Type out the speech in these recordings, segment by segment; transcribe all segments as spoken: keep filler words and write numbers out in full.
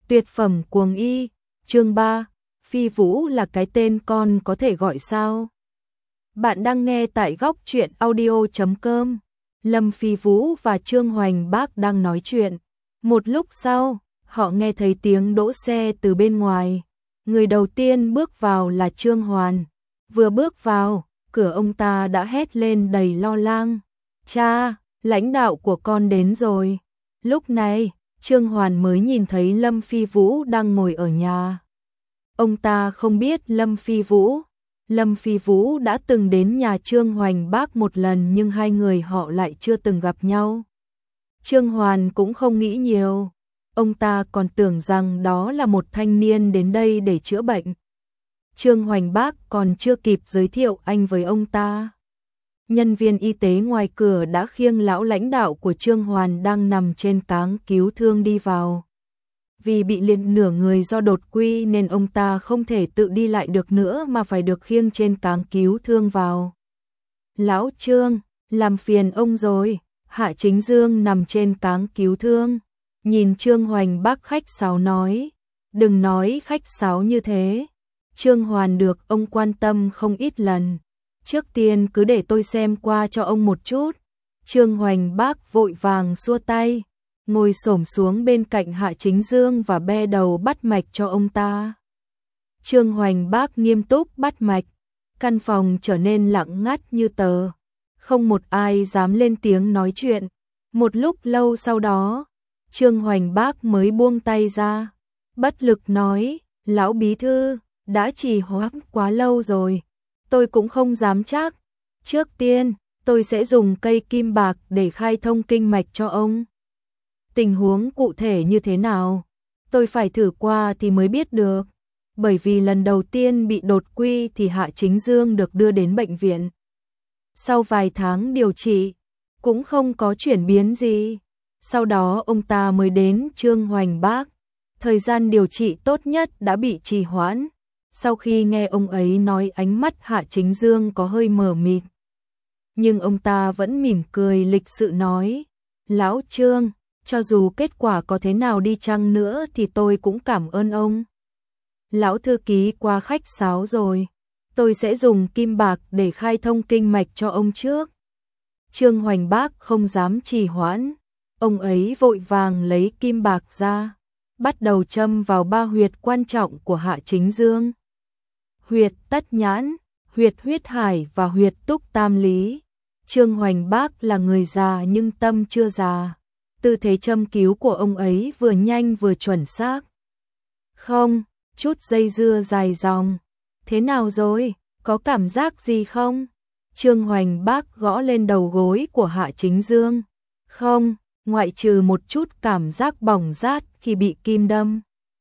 Tuyệt phẩm cuồng y, chương ba, Phi Vũ là cái tên con có thể gọi sao? Bạn đang nghe tại góc truyện audio chấm com. Lâm Phi Vũ và Trương Hoành Bác đang nói chuyện. Một lúc sau, họ nghe thấy tiếng đỗ xe từ bên ngoài. Người đầu tiên bước vào là Trương Hoàn. Vừa bước vào, cửa ông ta đã hét lên đầy lo lắng. Cha, lãnh đạo của con đến rồi. Lúc này, Trương Hoàn mới nhìn thấy Lâm Phi Vũ đang ngồi ở nhà. Ông ta không biết Lâm Phi Vũ. Lâm Phi Vũ đã từng đến nhà Trương Hoành Bác một lần nhưng hai người họ lại chưa từng gặp nhau. Trương Hoàn cũng không nghĩ nhiều. Ông ta còn tưởng rằng đó là một thanh niên đến đây để chữa bệnh. Trương Hoành Bác còn chưa kịp giới thiệu anh với ông ta. Nhân viên y tế ngoài cửa đã khiêng lão lãnh đạo của Trương Hoàn đang nằm trên cáng cứu thương đi vào. Vì bị liệt nửa người do đột quỵ nên ông ta không thể tự đi lại được nữa mà phải được khiêng trên cáng cứu thương vào. Lão Trương, làm phiền ông rồi. Hạ Chính Dương nằm trên cáng cứu thương, nhìn Trương Hoành Bác khách sáo nói. Đừng nói khách sáo như thế. Trương Hoàn được ông quan tâm không ít lần. Trước tiên cứ để tôi xem qua cho ông một chút. Trương Hoành Bác vội vàng xua tay, ngồi xổm xuống bên cạnh Hạ Chính Dương và be đầu bắt mạch cho ông ta. Trương Hoành Bác nghiêm túc bắt mạch, căn phòng trở nên lặng ngắt như tờ. Không một ai dám lên tiếng nói chuyện. Một lúc lâu sau đó, Trương Hoành Bác mới buông tay ra, bất lực nói, lão bí thư, đã trì hoãn quá lâu rồi. Tôi cũng không dám chắc. Trước tiên, tôi sẽ dùng cây kim bạc để khai thông kinh mạch cho ông. Tình huống cụ thể như thế nào? Tôi phải thử qua thì mới biết được. Bởi vì lần đầu tiên bị đột quỵ thì Hạ Chính Dương được đưa đến bệnh viện. Sau vài tháng điều trị, cũng không có chuyển biến gì. Sau đó ông ta mới đến Trương Hoành Bác. Thời gian điều trị tốt nhất đã bị trì hoãn. Sau khi nghe ông ấy nói, ánh mắt Hạ Chính Dương có hơi mờ mịt. Nhưng ông ta vẫn mỉm cười lịch sự nói, lão Trương, cho dù kết quả có thế nào đi chăng nữa thì tôi cũng cảm ơn ông. Lão thư ký quá khách sáo rồi. Tôi sẽ dùng kim bạc để khai thông kinh mạch cho ông trước. Trương Hoành Bác không dám trì hoãn. Ông ấy vội vàng lấy kim bạc ra, bắt đầu châm vào ba huyệt quan trọng của Hạ Chính Dương. Huyệt Tất Nhãn, huyệt Huyết Hải và huyệt Túc Tam Lý. Trương Hoành Bác là người già nhưng tâm chưa già. Tư thế châm cứu của ông ấy vừa nhanh vừa chuẩn xác. Không, chút dây dưa dài dòng. Thế nào rồi, có cảm giác gì không? Trương Hoành Bác gõ lên đầu gối của Hạ Chính Dương. Không, ngoại trừ một chút cảm giác bỏng rát khi bị kim đâm.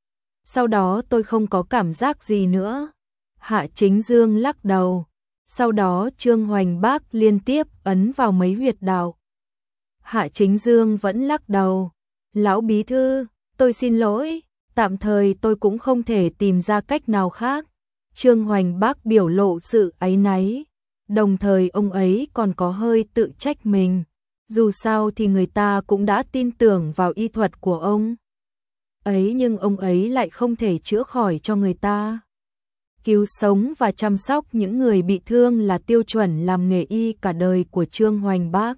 Sau đó tôi không có cảm giác gì nữa. Hạ Chính Dương lắc đầu. Sau đó Trương Hoành Bác liên tiếp ấn vào mấy huyệt đạo. Hạ Chính Dương vẫn lắc đầu. Lão bí thư, tôi xin lỗi, tạm thời tôi cũng không thể tìm ra cách nào khác. Trương Hoành Bác biểu lộ sự áy náy. Đồng thời ông ấy còn có hơi tự trách mình. Dù sao thì người ta cũng đã tin tưởng vào y thuật của ông ấy nhưng ông ấy lại không thể chữa khỏi cho người ta. Cứu sống và chăm sóc những người bị thương là tiêu chuẩn làm nghề y cả đời của Trương Hoành Bác.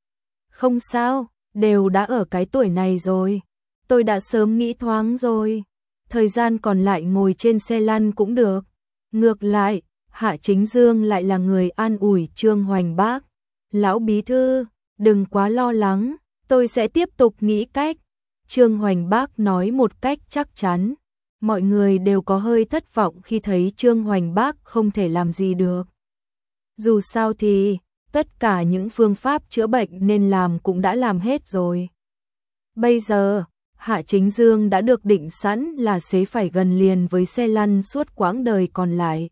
Không sao, đều đã ở cái tuổi này rồi. Tôi đã sớm nghĩ thoáng rồi. Thời gian còn lại ngồi trên xe lăn cũng được. Ngược lại, Hạ Chính Dương lại là người an ủi Trương Hoành Bác. Lão bí thư, đừng quá lo lắng, tôi sẽ tiếp tục nghĩ cách. Trương Hoành Bác nói một cách chắc chắn. Mọi người đều có hơi thất vọng khi thấy Trương Hoành Bác không thể làm gì được. Dù sao thì, tất cả những phương pháp chữa bệnh nên làm cũng đã làm hết rồi. Bây giờ, Hạ Chính Dương đã được định sẵn là sẽ phải gần liền với xe lăn suốt quãng đời còn lại.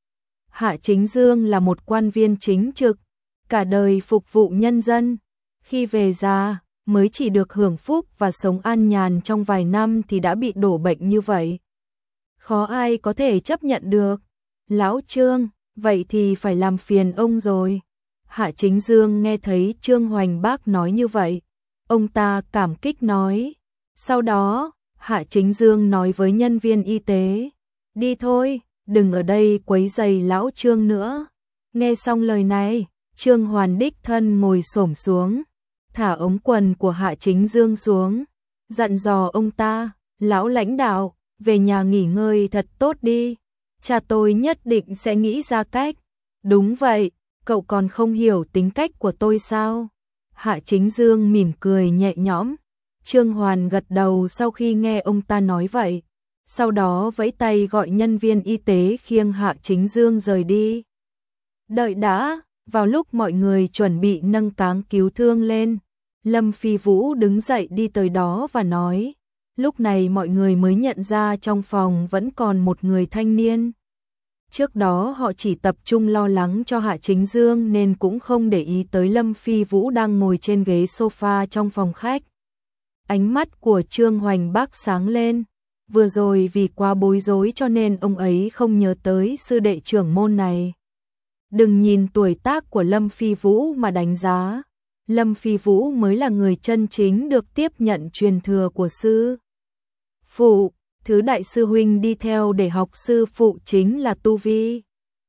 Hạ Chính Dương là một quan viên chính trực, cả đời phục vụ nhân dân. Khi về già, mới chỉ được hưởng phúc và sống an nhàn trong vài năm thì đã bị đổ bệnh như vậy. Khó ai có thể chấp nhận được. Lão Trương, vậy thì phải làm phiền ông rồi. Hạ Chính Dương nghe thấy Trương Hoành Bác nói như vậy. Ông ta cảm kích nói. Sau đó, Hạ Chính Dương nói với nhân viên y tế. Đi thôi, đừng ở đây quấy rầy lão Trương nữa. Nghe xong lời này, Trương Hoàn đích thân ngồi xổm xuống, thả ống quần của Hạ Chính Dương xuống, dặn dò ông ta, lão lãnh đạo, về nhà nghỉ ngơi thật tốt đi, cha tôi nhất định sẽ nghĩ ra cách. Đúng vậy, cậu còn không hiểu tính cách của tôi sao? Hạ Chính Dương mỉm cười nhẹ nhõm. Trương Hoàn gật đầu sau khi nghe ông ta nói vậy, sau đó vẫy tay gọi nhân viên y tế khiêng Hạ Chính Dương rời đi. Đợi đã, vào lúc mọi người chuẩn bị nâng cáng cứu thương lên, Lâm Phi Vũ đứng dậy đi tới đó và nói, lúc này mọi người mới nhận ra trong phòng vẫn còn một người thanh niên. Trước đó họ chỉ tập trung lo lắng cho Hạ Chính Dương nên cũng không để ý tới Lâm Phi Vũ đang ngồi trên ghế sofa trong phòng khách. Ánh mắt của Trương Hoành Bác sáng lên, vừa rồi vì quá bối rối cho nên ông ấy không nhớ tới sư đệ trưởng môn này. Đừng nhìn tuổi tác của Lâm Phi Vũ mà đánh giá, Lâm Phi Vũ mới là người chân chính được tiếp nhận truyền thừa của sư phụ, thứ đại sư huynh đi theo để học sư phụ chính là tu vi.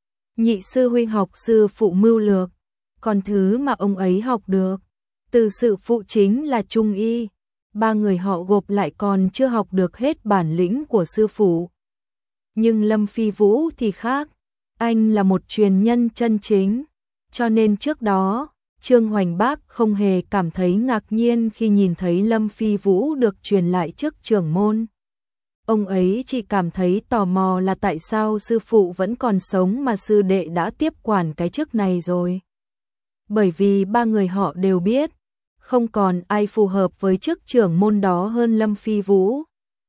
Nhị sư huynh học sư phụ mưu lược, còn thứ mà ông ấy học được từ sư phụ chính là trung y. Ba người họ gộp lại còn chưa học được hết bản lĩnh của sư phụ. Nhưng Lâm Phi Vũ thì khác, anh là một truyền nhân chân chính, cho nên trước đó, Trương Hoành Bác không hề cảm thấy ngạc nhiên khi nhìn thấy Lâm Phi Vũ được truyền lại chức trưởng môn. Ông ấy chỉ cảm thấy tò mò là tại sao sư phụ vẫn còn sống mà sư đệ đã tiếp quản cái chức này rồi. Bởi vì ba người họ đều biết, không còn ai phù hợp với chức trưởng môn đó hơn Lâm Phi Vũ.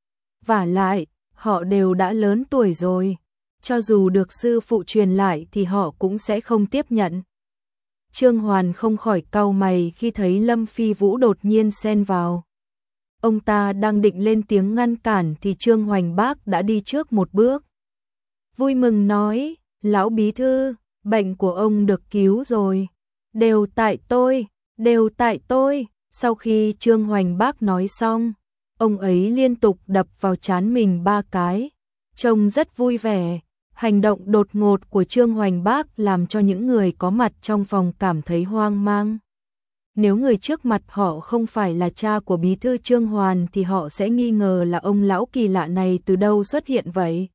Vả lại, họ đều đã lớn tuổi rồi, cho dù được sư phụ truyền lại thì họ cũng sẽ không tiếp nhận. Trương Hoàn không khỏi cau mày khi thấy Lâm Phi Vũ đột nhiên xen vào. Ông ta đang định lên tiếng ngăn cản thì Trương Hoành Bác đã đi trước một bước. Vui mừng nói, lão bí thư, bệnh của ông được cứu rồi. Đều tại tôi, đều tại tôi. Sau khi Trương Hoành Bác nói xong, ông ấy liên tục đập vào trán mình ba cái, trông rất vui vẻ. Hành động đột ngột của Trương Hoành Bác làm cho những người có mặt trong phòng cảm thấy hoang mang. Nếu người trước mặt họ không phải là cha của bí thư Trương Hoàn thì họ sẽ nghi ngờ là ông lão kỳ lạ này từ đâu xuất hiện vậy.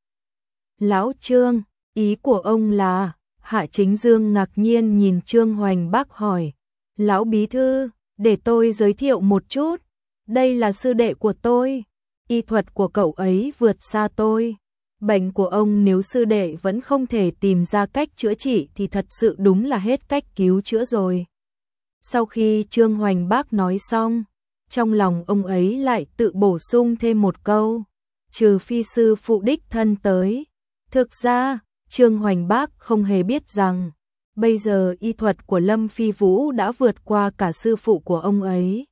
Lão Trương, ý của ông là... Hạ Chính Dương ngạc nhiên nhìn Trương Hoành Bác hỏi. Lão bí thư, để tôi giới thiệu một chút. Đây là sư đệ của tôi. Y thuật của cậu ấy vượt xa tôi. Bệnh của ông nếu sư đệ vẫn không thể tìm ra cách chữa trị thì thật sự đúng là hết cách cứu chữa rồi. Sau khi Trương Hoành Bác nói xong, trong lòng ông ấy lại tự bổ sung thêm một câu, trừ phi sư phụ đích thân tới. Thực ra, Trương Hoành Bác không hề biết rằng, bây giờ y thuật của Lâm Phi Vũ đã vượt qua cả sư phụ của ông ấy.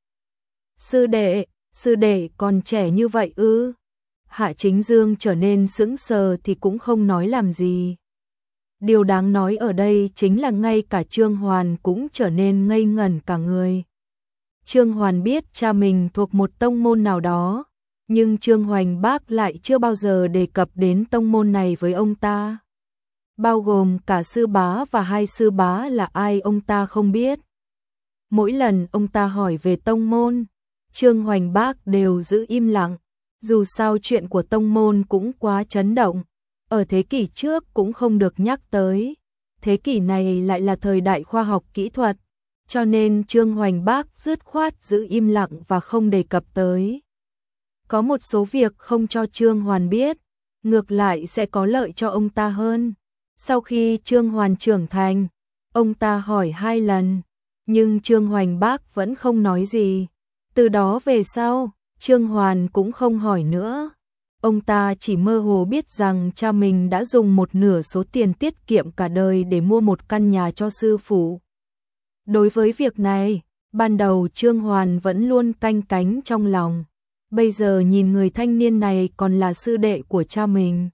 Sư đệ, sư đệ còn trẻ như vậy ư? Hạ Chính Dương trở nên sững sờ thì cũng không nói làm gì. Điều đáng nói ở đây chính là ngay cả Trương Hoàn cũng trở nên ngây ngẩn cả người. Trương Hoàn biết cha mình thuộc một tông môn nào đó, nhưng Trương Hoành Bác lại chưa bao giờ đề cập đến tông môn này với ông ta. Bao gồm cả sư bá và hai sư bá là ai ông ta không biết. Mỗi lần ông ta hỏi về tông môn, Trương Hoành Bác đều giữ im lặng. Dù sao chuyện của tông môn cũng quá chấn động, ở thế kỷ trước cũng không được nhắc tới. Thế kỷ này lại là thời đại khoa học kỹ thuật, cho nên Trương Hoành Bác dứt khoát giữ im lặng và không đề cập tới. Có một số việc không cho Trương Hoàn biết, ngược lại sẽ có lợi cho ông ta hơn. Sau khi Trương Hoàn trưởng thành, ông ta hỏi hai lần, nhưng Trương Hoành Bác vẫn không nói gì. Từ đó về sau, Trương Hoàn cũng không hỏi nữa. Ông ta chỉ mơ hồ biết rằng cha mình đã dùng một nửa số tiền tiết kiệm cả đời để mua một căn nhà cho sư phụ. Đối với việc này, ban đầu Trương Hoàn vẫn luôn canh cánh trong lòng. Bây giờ nhìn người thanh niên này còn là sư đệ của cha mình,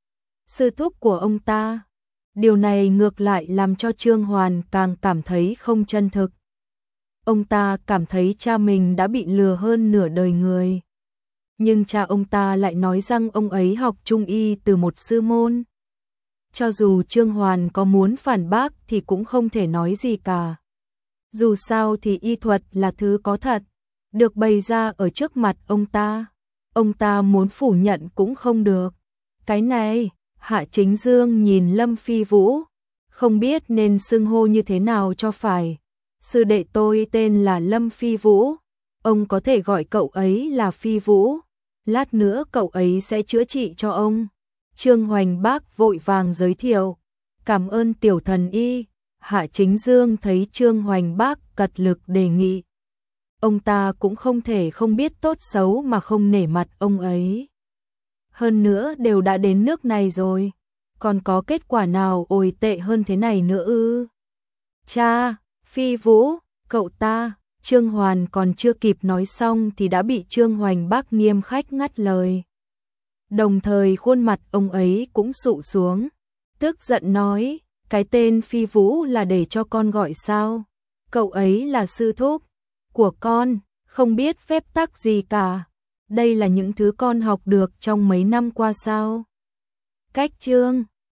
sư thúc của ông ta. Điều này ngược lại làm cho Trương Hoàn càng cảm thấy không chân thực. Ông ta cảm thấy cha mình đã bị lừa hơn nửa đời người. Nhưng cha ông ta lại nói rằng ông ấy học trung y từ một sư môn. Cho dù Trương Hoàn có muốn phản bác thì cũng không thể nói gì cả. Dù sao thì y thuật là thứ có thật, được bày ra ở trước mặt ông ta. Ông ta muốn phủ nhận cũng không được. Cái này, Hạ Chính Dương nhìn Lâm Phi Vũ, không biết nên xưng hô như thế nào cho phải. Sư đệ tôi tên là Lâm Phi Vũ, ông có thể gọi cậu ấy là Phi Vũ. Lát nữa cậu ấy sẽ chữa trị cho ông. Trương Hoành Bác vội vàng giới thiệu. Cảm ơn tiểu thần y. Hạ Chính Dương thấy Trương Hoành Bác cật lực đề nghị. Ông ta cũng không thể không biết tốt xấu mà không nể mặt ông ấy. Hơn nữa đều đã đến nước này rồi, còn có kết quả nào ồi tệ hơn thế này nữa ư? Cha, Phi Vũ, cậu ta, Trương Hoàn còn chưa kịp nói xong thì đã bị Trương Hoành Bác nghiêm khách ngắt lời. Đồng thời khuôn mặt ông ấy cũng sụ xuống, tức giận nói, cái tên Phi Vũ là để cho con gọi sao? Cậu ấy là sư thúc của con, không biết phép tắc gì cả. Đây là những thứ con học được trong mấy năm qua sao? Cách chương